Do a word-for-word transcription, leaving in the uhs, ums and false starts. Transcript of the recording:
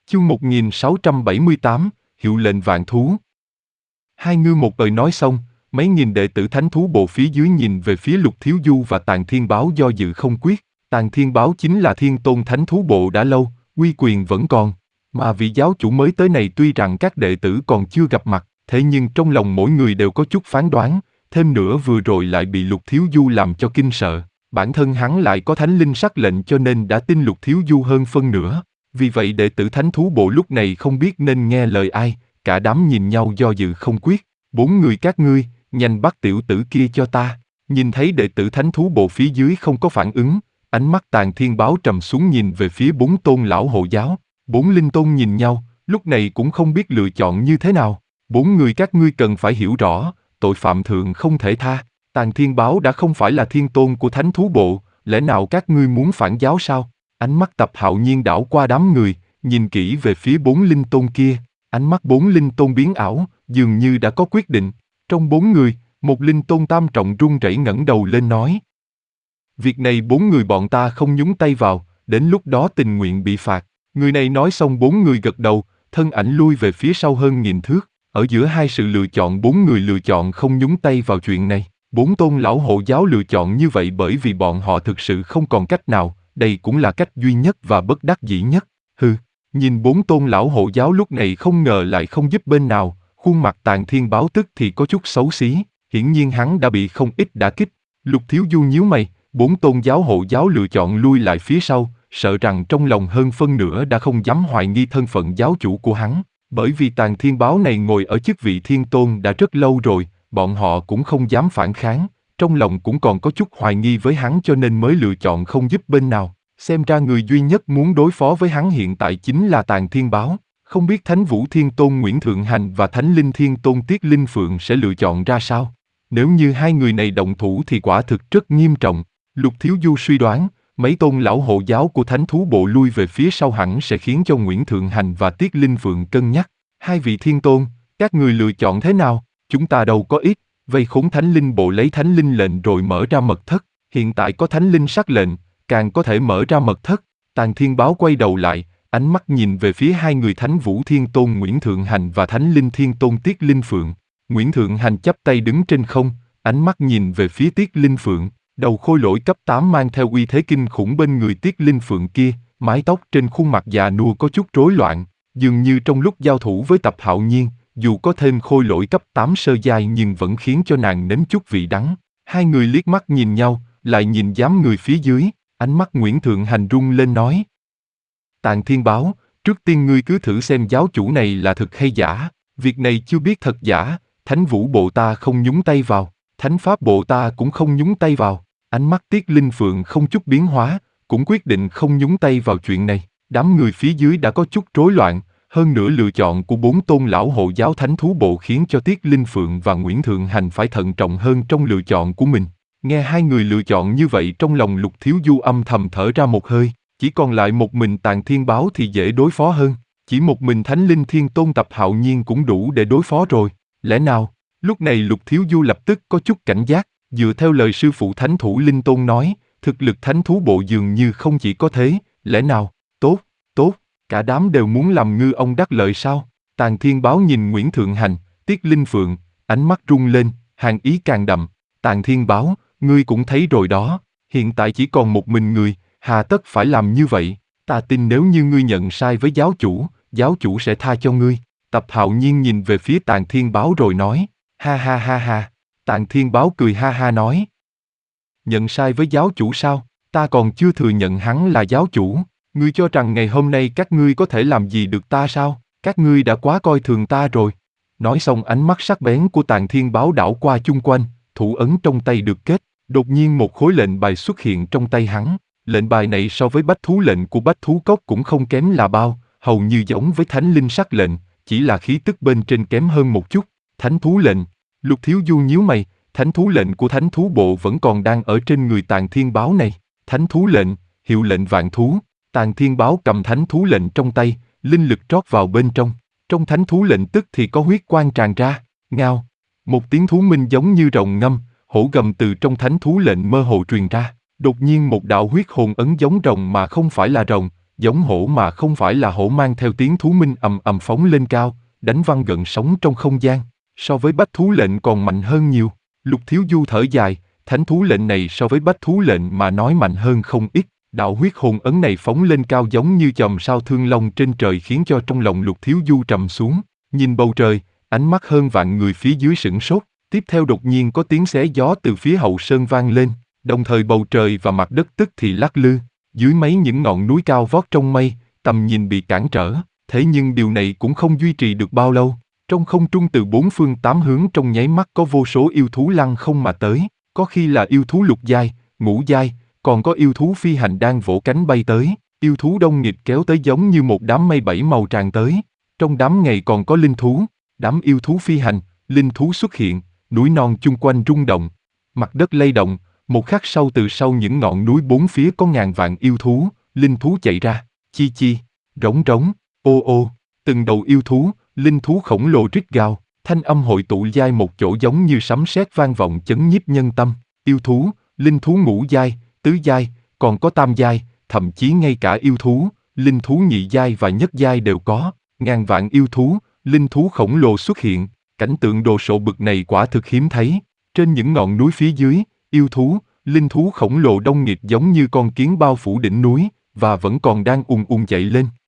Chương một nghìn sáu trăm bảy mươi tám, hiệu lệnh vạn thú. Hai ngư một lời nói xong, mấy nghìn đệ tử thánh thú bộ phía dưới nhìn về phía Lục Thiếu Du và Tàng Thiên Báo do dự không quyết. Tàng Thiên Báo chính là thiên tôn thánh thú bộ đã lâu, uy quyền vẫn còn. Mà vị giáo chủ mới tới này tuy rằng các đệ tử còn chưa gặp mặt, thế nhưng trong lòng mỗi người đều có chút phán đoán, thêm nữa vừa rồi lại bị Lục Thiếu Du làm cho kinh sợ. Bản thân hắn lại có thánh linh sắc lệnh cho nên đã tin Lục Thiếu Du hơn phân nửa. Vì vậy đệ tử thánh thú bộ lúc này không biết nên nghe lời ai, cả đám nhìn nhau do dự không quyết. Bốn người các ngươi, nhanh bắt tiểu tử kia cho ta. Nhìn thấy đệ tử thánh thú bộ phía dưới không có phản ứng, ánh mắt Tàng Thiên Báo trầm xuống nhìn về phía bốn tôn lão hộ giáo. Bốn linh tôn nhìn nhau, lúc này cũng không biết lựa chọn như thế nào. Bốn người các ngươi cần phải hiểu rõ, tội phạm thượng không thể tha. Tàng Thiên Báo đã không phải là thiên tôn của thánh thú bộ, lẽ nào các ngươi muốn phản giáo sao? Ánh mắt Tập Hạo Nhiên đảo qua đám người, nhìn kỹ về phía bốn linh tôn kia. Ánh mắt bốn linh tôn biến ảo, dường như đã có quyết định. Trong bốn người, một linh tôn tam trọng run rẩy ngẩng đầu lên nói: việc này bốn người bọn ta không nhúng tay vào, đến lúc đó tình nguyện bị phạt. Người này nói xong bốn người gật đầu, thân ảnh lui về phía sau hơn nghìn thước. Ở giữa hai sự lựa chọn bốn người lựa chọn không nhúng tay vào chuyện này. Bốn tôn lão hộ giáo lựa chọn như vậy bởi vì bọn họ thực sự không còn cách nào, đây cũng là cách duy nhất và bất đắc dĩ nhất. Hừ, nhìn bốn tôn lão hộ giáo lúc này không ngờ lại không giúp bên nào, khuôn mặt Tàng Thiên Báo tức thì có chút xấu xí, hiển nhiên hắn đã bị không ít đả kích. Lục Thiếu Du nhíu mày, bốn tôn giáo hộ giáo lựa chọn lui lại phía sau, sợ rằng trong lòng hơn phân nửa đã không dám hoài nghi thân phận giáo chủ của hắn, bởi vì Tàng Thiên Báo này ngồi ở chức vị thiên tôn đã rất lâu rồi, bọn họ cũng không dám phản kháng, trong lòng cũng còn có chút hoài nghi với hắn cho nên mới lựa chọn không giúp bên nào. Xem ra người duy nhất muốn đối phó với hắn hiện tại chính là Tàng Thiên Báo. Không biết Thánh Vũ Thiên Tôn Nguyễn Thượng Hành và Thánh Linh Thiên Tôn Tiết Linh Phượng sẽ lựa chọn ra sao? Nếu như hai người này động thủ thì quả thực rất nghiêm trọng. Lục Thiếu Du suy đoán, mấy tôn lão hộ giáo của Thánh Thú Bộ lui về phía sau hẳn sẽ khiến cho Nguyễn Thượng Hành và Tiết Linh Phượng cân nhắc. Hai vị Thiên Tôn, các người lựa chọn thế nào? Chúng ta đâu có ít, vây khốn Thánh Linh Bộ lấy Thánh Linh lệnh rồi mở ra mật thất. Hiện tại có Thánh Linh sắc lệnh, càng có thể mở ra mật thất. Tàng Thiên Báo quay đầu lại, ánh mắt nhìn về phía hai người Thánh Vũ Thiên Tôn Nguyễn Thượng Hành và Thánh Linh Thiên Tôn Tiết Linh Phượng. Nguyễn Thượng Hành chắp tay đứng trên không, ánh mắt nhìn về phía Tiết Linh Phượng, đầu khôi lỗi cấp tám mang theo uy thế kinh khủng bên người Tiết Linh Phượng kia, mái tóc trên khuôn mặt già nua có chút rối loạn, dường như trong lúc giao thủ với Tập Hạo Nhiên, dù có thêm khôi lỗi cấp tám sơ giai nhưng vẫn khiến cho nàng nếm chút vị đắng. Hai người liếc mắt nhìn nhau, lại nhìn dám người phía dưới, ánh mắt Nguyễn Thượng Hành rung lên nói: Tàng Thiên Báo, trước tiên ngươi cứ thử xem giáo chủ này là thực hay giả, việc này chưa biết thật giả, Thánh Vũ Bộ ta không nhúng tay vào, Thánh Pháp Bộ ta cũng không nhúng tay vào. Ánh mắt Tiết Linh Phượng không chút biến hóa, cũng quyết định không nhúng tay vào chuyện này. Đám người phía dưới đã có chút rối loạn, hơn nữa lựa chọn của bốn tôn lão hộ giáo Thánh Thú Bộ khiến cho Tiết Linh Phượng và Nguyễn Thượng Hành phải thận trọng hơn trong lựa chọn của mình. Nghe hai người lựa chọn như vậy trong lòng Lục Thiếu Du âm thầm thở ra một hơi, chỉ còn lại một mình Tàng Thiên Báo thì dễ đối phó hơn, chỉ một mình Thánh Linh Thiên Tôn Tập Hạo Nhiên cũng đủ để đối phó rồi. Lẽ nào? Lúc này Lục Thiếu Du lập tức có chút cảnh giác, dựa theo lời sư phụ Thánh Thủ Linh Tôn nói, thực lực Thánh Thú Bộ dường như không chỉ có thế, lẽ nào? Tốt, tốt, cả đám đều muốn làm ngư ông đắc lợi sao? Tàng Thiên Báo nhìn Nguyễn Thượng Hành, Tiết Linh Phượng, ánh mắt rung lên, hàn ý càng đậm. Tàng Thiên Báo, ngươi cũng thấy rồi đó, hiện tại chỉ còn một mình người, hà tất phải làm như vậy? Ta tin nếu như ngươi nhận sai với giáo chủ, giáo chủ sẽ tha cho ngươi. Tập Hạo Nhiên nhìn về phía Tàng Thiên Báo rồi nói: ha ha ha ha. Tàng Thiên Báo cười ha ha nói: nhận sai với giáo chủ sao? Ta còn chưa thừa nhận hắn là giáo chủ. Ngươi cho rằng ngày hôm nay các ngươi có thể làm gì được ta sao? Các ngươi đã quá coi thường ta rồi. Nói xong ánh mắt sắc bén của Tàng Thiên Báo đảo qua chung quanh, thủ ấn trong tay được kết, đột nhiên một khối lệnh bài xuất hiện trong tay hắn. Lệnh bài này so với bách thú lệnh của bách thú cốc cũng không kém là bao, hầu như giống với thánh linh sắc lệnh, chỉ là khí tức bên trên kém hơn một chút. Thánh thú lệnh. Lục Thiếu Du nhíu mày, thánh thú lệnh của Thánh Thú Bộ vẫn còn đang ở trên người Tàng Thiên Báo này. Thánh thú lệnh, hiệu lệnh vạn thú. Tàng Thiên Báo cầm thánh thú lệnh trong tay, linh lực trót vào bên trong. Trong thánh thú lệnh tức thì có huyết quang tràn ra. Ngao. Một tiếng thú minh giống như rồng ngâm, hổ gầm từ trong thánh thú lệnh mơ hồ truyền ra. Đột nhiên một đạo huyết hồn ấn giống rồng mà không phải là rồng, giống hổ mà không phải là hổ mang theo tiếng thú minh ầm ầm phóng lên cao, đánh văng gợn sóng trong không gian. So với bách thú lệnh còn mạnh hơn nhiều. Lục Thiếu Du thở dài, thánh thú lệnh này so với bách thú lệnh mà nói mạnh hơn không ít. Đạo huyết hồn ấn này phóng lên cao giống như chòm sao thương long trên trời khiến cho trong lòng Lục Thiếu Du trầm xuống. Nhìn bầu trời, ánh mắt hơn vạn người phía dưới sửng sốt. Tiếp theo đột nhiên có tiếng xé gió từ phía hậu sơn vang lên, đồng thời bầu trời và mặt đất tức thì lắc lư. Dưới mấy những ngọn núi cao vót trong mây, tầm nhìn bị cản trở. Thế nhưng điều này cũng không duy trì được bao lâu. Trong không trung từ bốn phương tám hướng trong nháy mắt có vô số yêu thú lăng không mà tới. Có khi là yêu thú lục giai, ngũ giai, còn có yêu thú phi hành đang vỗ cánh bay tới. Yêu thú đông nghịt kéo tới giống như một đám mây bảy màu tràn tới. Trong đám ngày còn có linh thú. Đám yêu thú phi hành, linh thú xuất hiện, núi non chung quanh rung động. Mặt đất lay động, một khắc sau từ sau những ngọn núi bốn phía có ngàn vạn yêu thú, linh thú chạy ra. Chi chi, rống rống, ô ô, từng đầu yêu thú, linh thú khổng lồ rít gào, thanh âm hội tụ giai một chỗ giống như sấm sét vang vọng chấn nhiếp nhân tâm. Yêu thú, linh thú ngũ giai, tứ giai, còn có tam giai, thậm chí ngay cả yêu thú, linh thú nhị giai và nhất giai đều có. Ngàn vạn yêu thú, linh thú khổng lồ xuất hiện, cảnh tượng đồ sộ bực này quả thực hiếm thấy. Trên những ngọn núi phía dưới, yêu thú, linh thú khổng lồ đông nghịt giống như con kiến bao phủ đỉnh núi, và vẫn còn đang ùn ùn chạy lên.